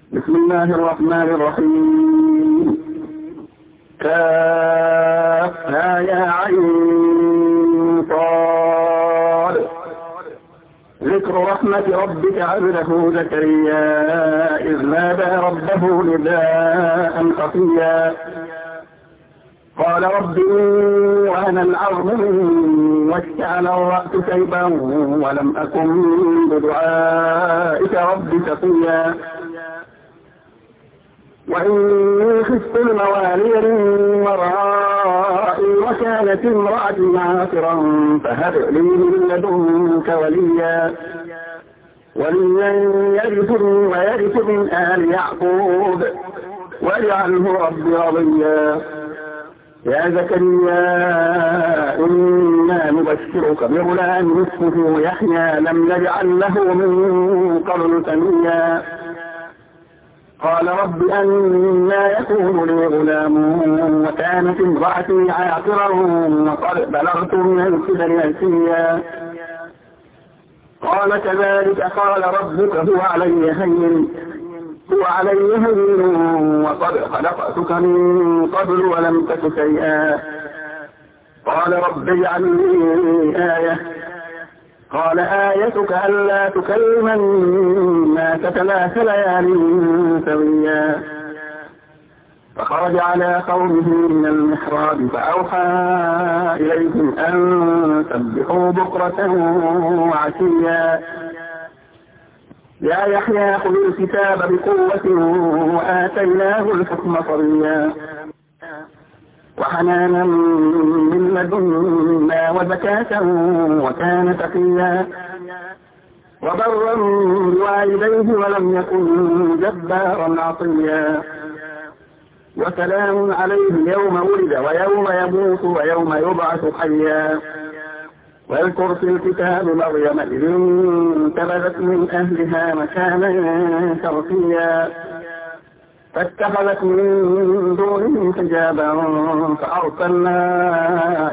بسم الله الرحمن الرحيم. كافها يا عين صاد. ذكر رحمة ربك عبده زكريا إذ نادى ربه نداء خفيا قال رب إني وهن العظم مني واشتعل الرأس شيبا ولم أكن بدعائك رب شقيا وإني خفت الموالي من ورائي وكانت امرأتي عاقرا فهب لي من لدنك وليا يرثني ويرث من آل يعقوب واجعله ربي رضيا يا زكريا إنا نبشرك بغلام اسمه يحيى لم نجعل له من قبل سميا قال رب أنى يكون لي غلام وكانت امرأتي عاقرا وقد بلغت من الكبر عتيا قال كذلك قال ربك هو علي هين وقد خلقتك من قبل ولم تك شيئا قال رب اجعل لي آية قال آيتك ألا تكلم الناس 3 ليال سويا فخرج على قومه من المحراب فأوحى إليهم أن سبحوا بكرة وعشيا يا يحيى خذ الكتاب بقوة وآتيناه الحكم صبيا وحنانا من لدنا وزكاة وكان تقيا وبرا بوالديه ولم يكن جبارا عصيا وسلام عليه يوم ولد ويوم يموت ويوم يبعث حيا واذكر في الكتاب مريم إذ انتبذت من أهلها مكانا شرقيا فاتخذت من دونهم حجابا فأرسلنا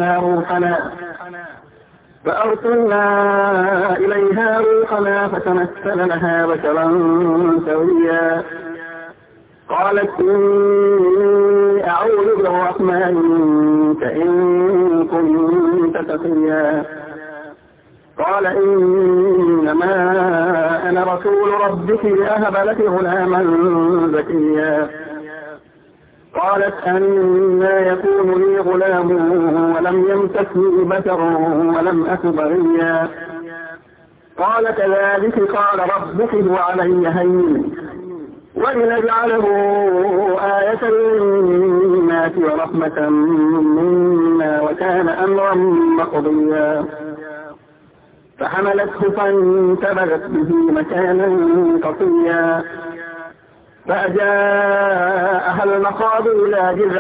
إليها روحنا فتمثل لها بشرا سويا قالت إني أعوذ بالرحمن منك إن كنت تقيا قال إنما أنا رسول ربك لأهب لك غلاما زكيا قالت أنى يكون لي غلام ولم يمسسني بشر ولم أك بغيا قال كذلك قال ربك هو علي هين ولنجعله آية للناس ورحمة منا وكان أمرا مقضيا فحملته فانتبذت به مكانا قصيا فأجاءها المخاض إلى جذع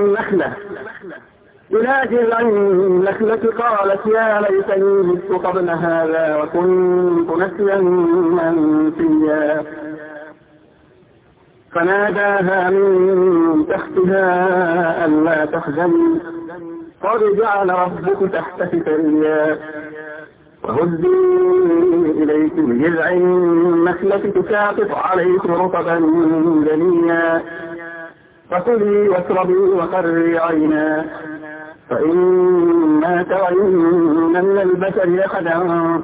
النخلة قالت يا ليتني مت قبل هذا وكنت نسيا منسيا فناداها من تحتها ألا تحزني قد جعل ربك تحتك سريا وهزي إليك بجذع النخلة تساقط عليك رطبا جنيا فكلي واشربي وقري عينا فإما ترين من البشر أحدا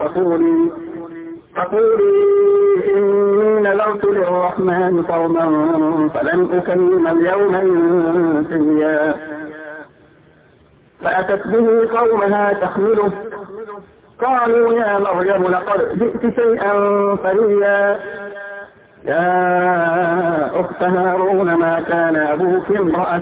فقولي إني نذرت للرحمن صوما فلن أكلم اليوم إنسيا فأتت به قومها تحمله قالوا يا مريم لقد جئت شيئا فريا يا أخت هارون ما كان أبوك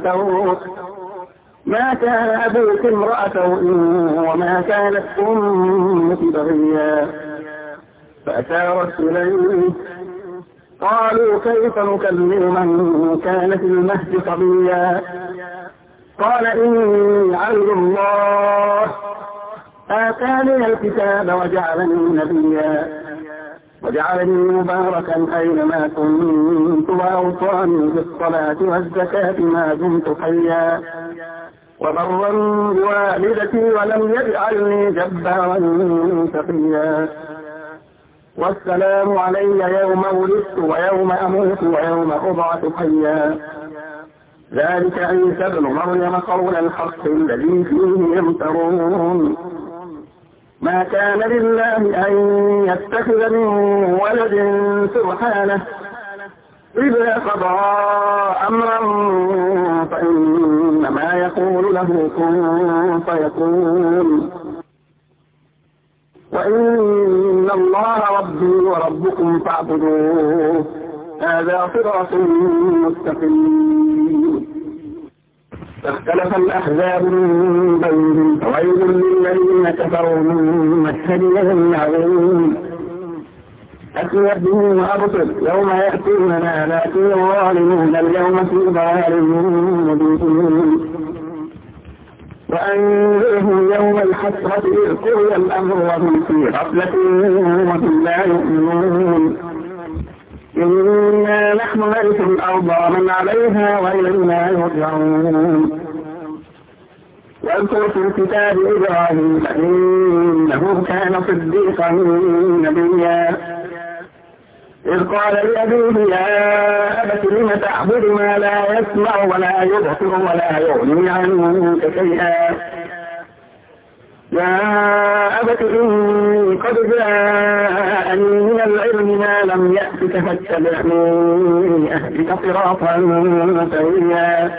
امرأة وما كانت أمك بغيا فأشارت إليه قالوا كيف نكلم من كان في المهد صبيا قال إني عبد الله آتاني الكتاب وجعلني مباركا أينما كنت وأوصاني بالصلاة والزكاة ما دمت حيا وبرا بوالدتي ولم يجعلني جبارا شقيا والسلام علي يوم ولدت ويوم أموت ويوم أبعث حيا. ذلك عيسى ابن مريم قول الحق الذي فيه يمترون. ما كان لله أن يتخذ من ولد سبحانه، إذا قضى أمرا فإنما يقول له كن فيكون. وإن الله ربي وربكم فاعبدوه، هذا صراط مستقيم. فاختلف الأحزاب من بينهم، فويل للذين كفروا من مشهد يوم عظيم. أسمع به وأبصر يوم يأتوننا لكن الظالمون اليوم في ضلال مبين. وأنذرهم يوم الحسرة إذ قضي الأمر وهم في غفلة وهم لا يؤمنون. إنا نحن نرث الأرض ومن عليها وإلينا يرجعون. واذكر في الكتاب إبراهيم إنه كان صديقا نبيا، إذ قال لأبيه يا أبت لم تعبد ما لا يسمع ولا يبصر ولا يغني عنك شيئا. يا أبت إني قد جاءني من العلم ما لم يأتك فاتبعني أهدك صراطا سويا.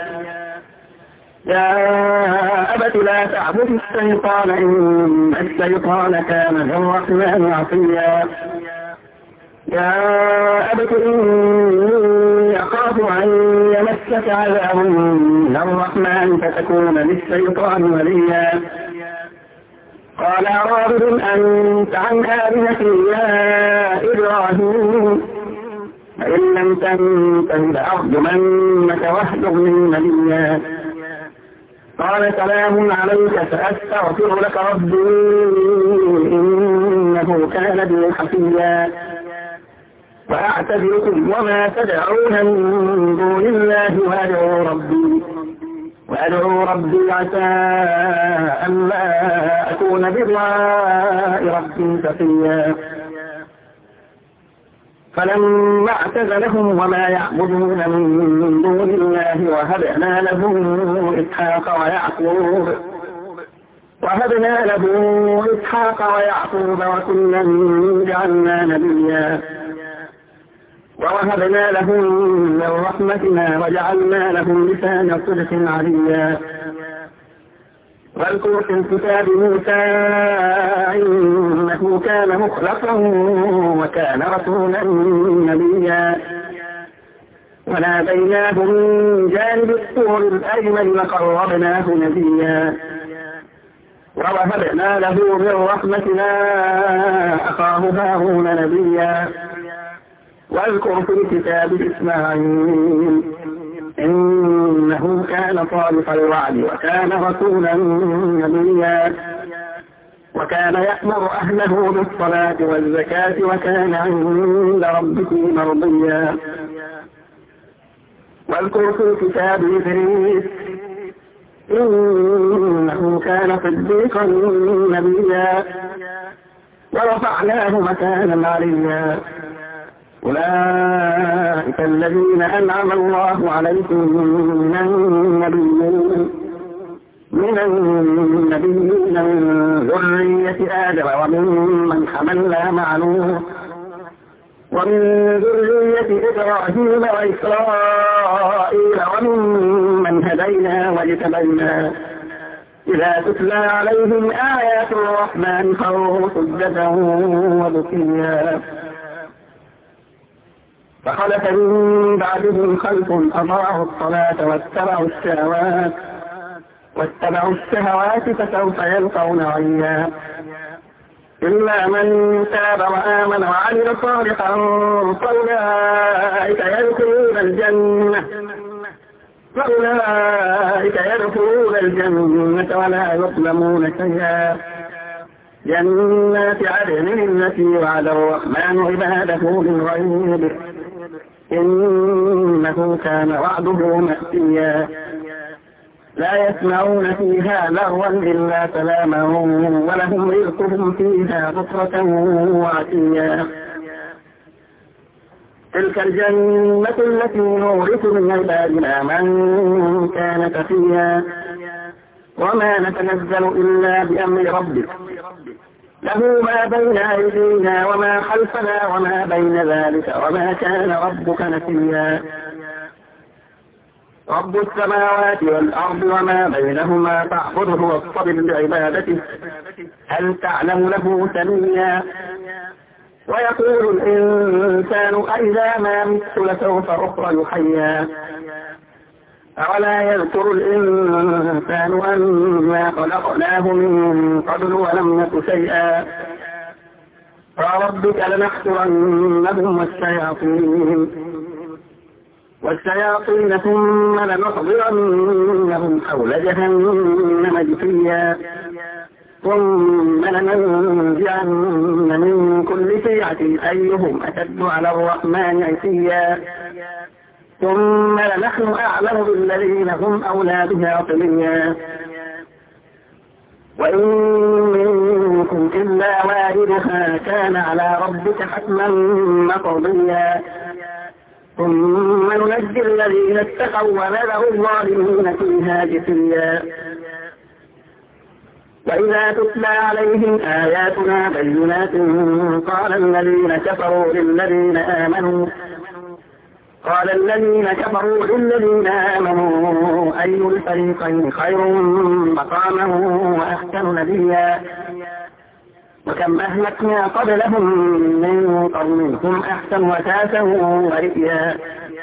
يا أبت لا تعبد الشيطان إن الشيطان كان للرحمن عصيا. يا أبت إني أخاف أن يمسك عذاب من الرحمن فتكون للشيطان وليا. قال راغب أنت عن آلهتي يا إبراهيم فإن لم تنته لأرجمنك واهجرني مليا. قال سلام عليك سأستغفر لك ربي إنه كان بي حفيا. وأعتذركم وما تدعون من دون الله وأدعو ربي عسى ألا أكون بدعاء ربي شقيا. فلما اعتزلهم وما يعبدون من دون الله وهبنا له إسحاق ويعقوب وكلا جعلنا نبيا. ووهبنا لهم من رحمتنا وجعلنا لهم لسان صدق عليا. واذكر في الكتاب موسى إنه كان مخلصا وكان رسولا نبيا. وناديناه من جانب الطور الأيمن وقربناه نبيا. ووهبنا له من رحمتنا أخاه هارون نبيا. واذكر في الكتاب إسماعيل إنه كان صادق الوعد وكان رسولا نبيا. وكان يأمر أهله بالصلاة والزكاة وكان عند ربه مرضيا. واذكر في الكتاب إدريس إنه كان صديقا نبيا. ورفعناه مكانا عليا. أولئك الذين أنعم الله عليهم من النبيين من ذرية آدم وممن حملنا مع نوح ومن ذرية إبراهيم وإسرائيل وممن هدينا واجتبينا. إذا تتلى عليهم آيات الرحمن خروا سجدا وبكيا. فخلف من بعدهم خلف أضاعوا الصلاة واتبعوا الشهوات فسوف يلقون غيا. إلا من تاب وآمن وعمل صالحا فأولئك يدخلون الجنة ولا يظلمون شيئا. جنات عدن التي وعد الرحمن عباده بالغيب إنه كان وعده مأتيا. لا يسمعون فيها لغوا إلا سلاما ولهم رزقهم فيها بكرة وعشيا. تلك الجنة التي نورث من عبادنا من كان تقيا وما نتنزل إلا بأمر ربك له ما بين أيدينا وما خلفنا وما بين ذلك وما كان ربك نسيا رب السماوات والأرض وما بينهما فاعبده واصطبر لعبادته هل تعلم له سميا ويقول الإنسان أإذا ما مت لسوف أخرج حيا أولا يذكر الإنسان أنا خلقناه من قبل ولم نك شيئا فربك لنحشرنهم والشياطين ثم لنحضرنهم حول جهنم جثيا ثم لننزعن من كل شيعة أيهم أشد على الرحمن عتيا ثم لنحن أعلم بالذين هم أولى بها صليا وإن منكم إلا واردها كان على ربك حتما مقضيا ثم ننجي الذين اتقوا ونذر الظالمين فيها جثيا وإذا تتلى عليهم آياتنا بينات قال الذين كفروا للذين آمنوا أي الفريقين خير مقاما وأحسن نبيا وكم أهلكنا قبلهم من قرن هم أحسن وساسا ورئيا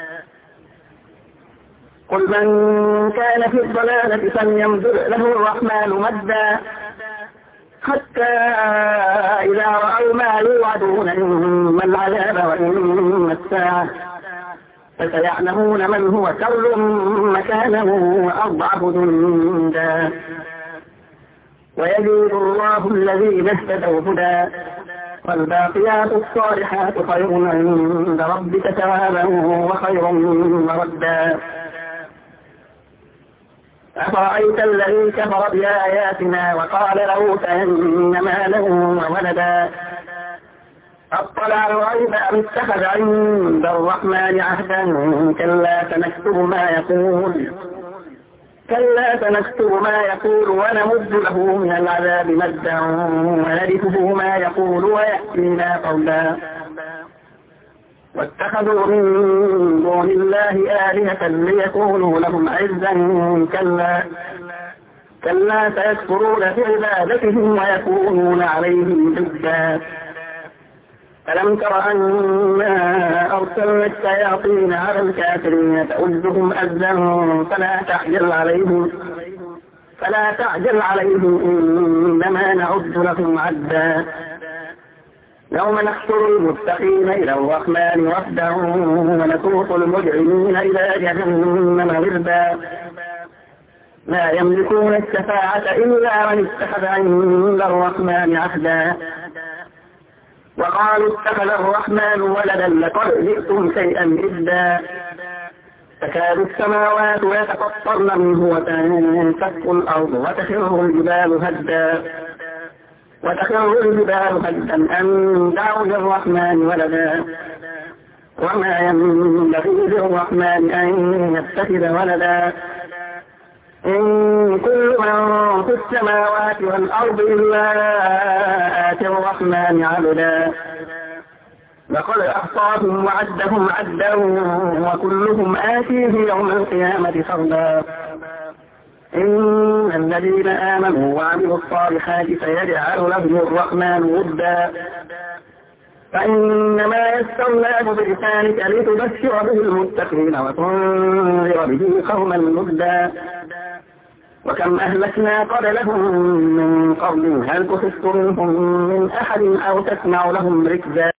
قل من كان في الضلالة فليمدد له الرحمن مدا حتى إذا رأوا ما يوعدون إما العذاب وإما الساعة فسيعلمون من هو شر مكانا وأضعف جندا ويزيد الله الذين اهتدوا هدى والباقيات الصالحات خير عند ربك ثوابا وخير مردا أفرأيت الذي كفر بآياتنا وقال لأوتين مالا وولدا أطلع الغيب أم اتخذ عند الرحمن عهدا كلا سنكتب ما يقول ونمد له من العذاب مدا ونرثه ما يقول ويأتينا قولا واتخذوا من دون الله آلهة ليكونوا لهم عزا كلا سيكفرون بعبادتهم ويكونون عليهم ضدا ألم تر أنا أرسلنا الشياطين على الكافرين تؤذهم أذى فلا تعجل عليهم إنما نعد لهم عدا يوم نحشر المتقين إلى الرحمن وفدا ونسوق المجرمين إلى جهنم وردا لا يملكون الشفاعة إلا من اتخذ عند الرحمن عهدا وقالوا اتخذ الرحمن ولدا لقد جئتم شيئا إدا تكاد السماوات يتفطرن منه وتنشق الأرض وتخر الجبال هدا أن دعوا للرحمن ولدا وما ينبغي للرحمن أن يتخذ ولدا إن كل من في السماوات والأرض إلا آتي الرحمن عبدا لقد أحصاهم وعدهم عدا وكلهم آتيه يوم القيامة فردا إن الذين آمنوا وعملوا الصالحات سيجعل لهم الرحمن ودا فإنما يسرناه بلسانك لتبشر به المتقين وتنذر به قوما لدا وكم أهلكنا قبلهم من قرن هل تحس منهم من أحد أو تسمع لهم ركزا